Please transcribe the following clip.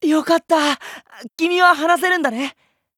よかった。君は話せるんだね。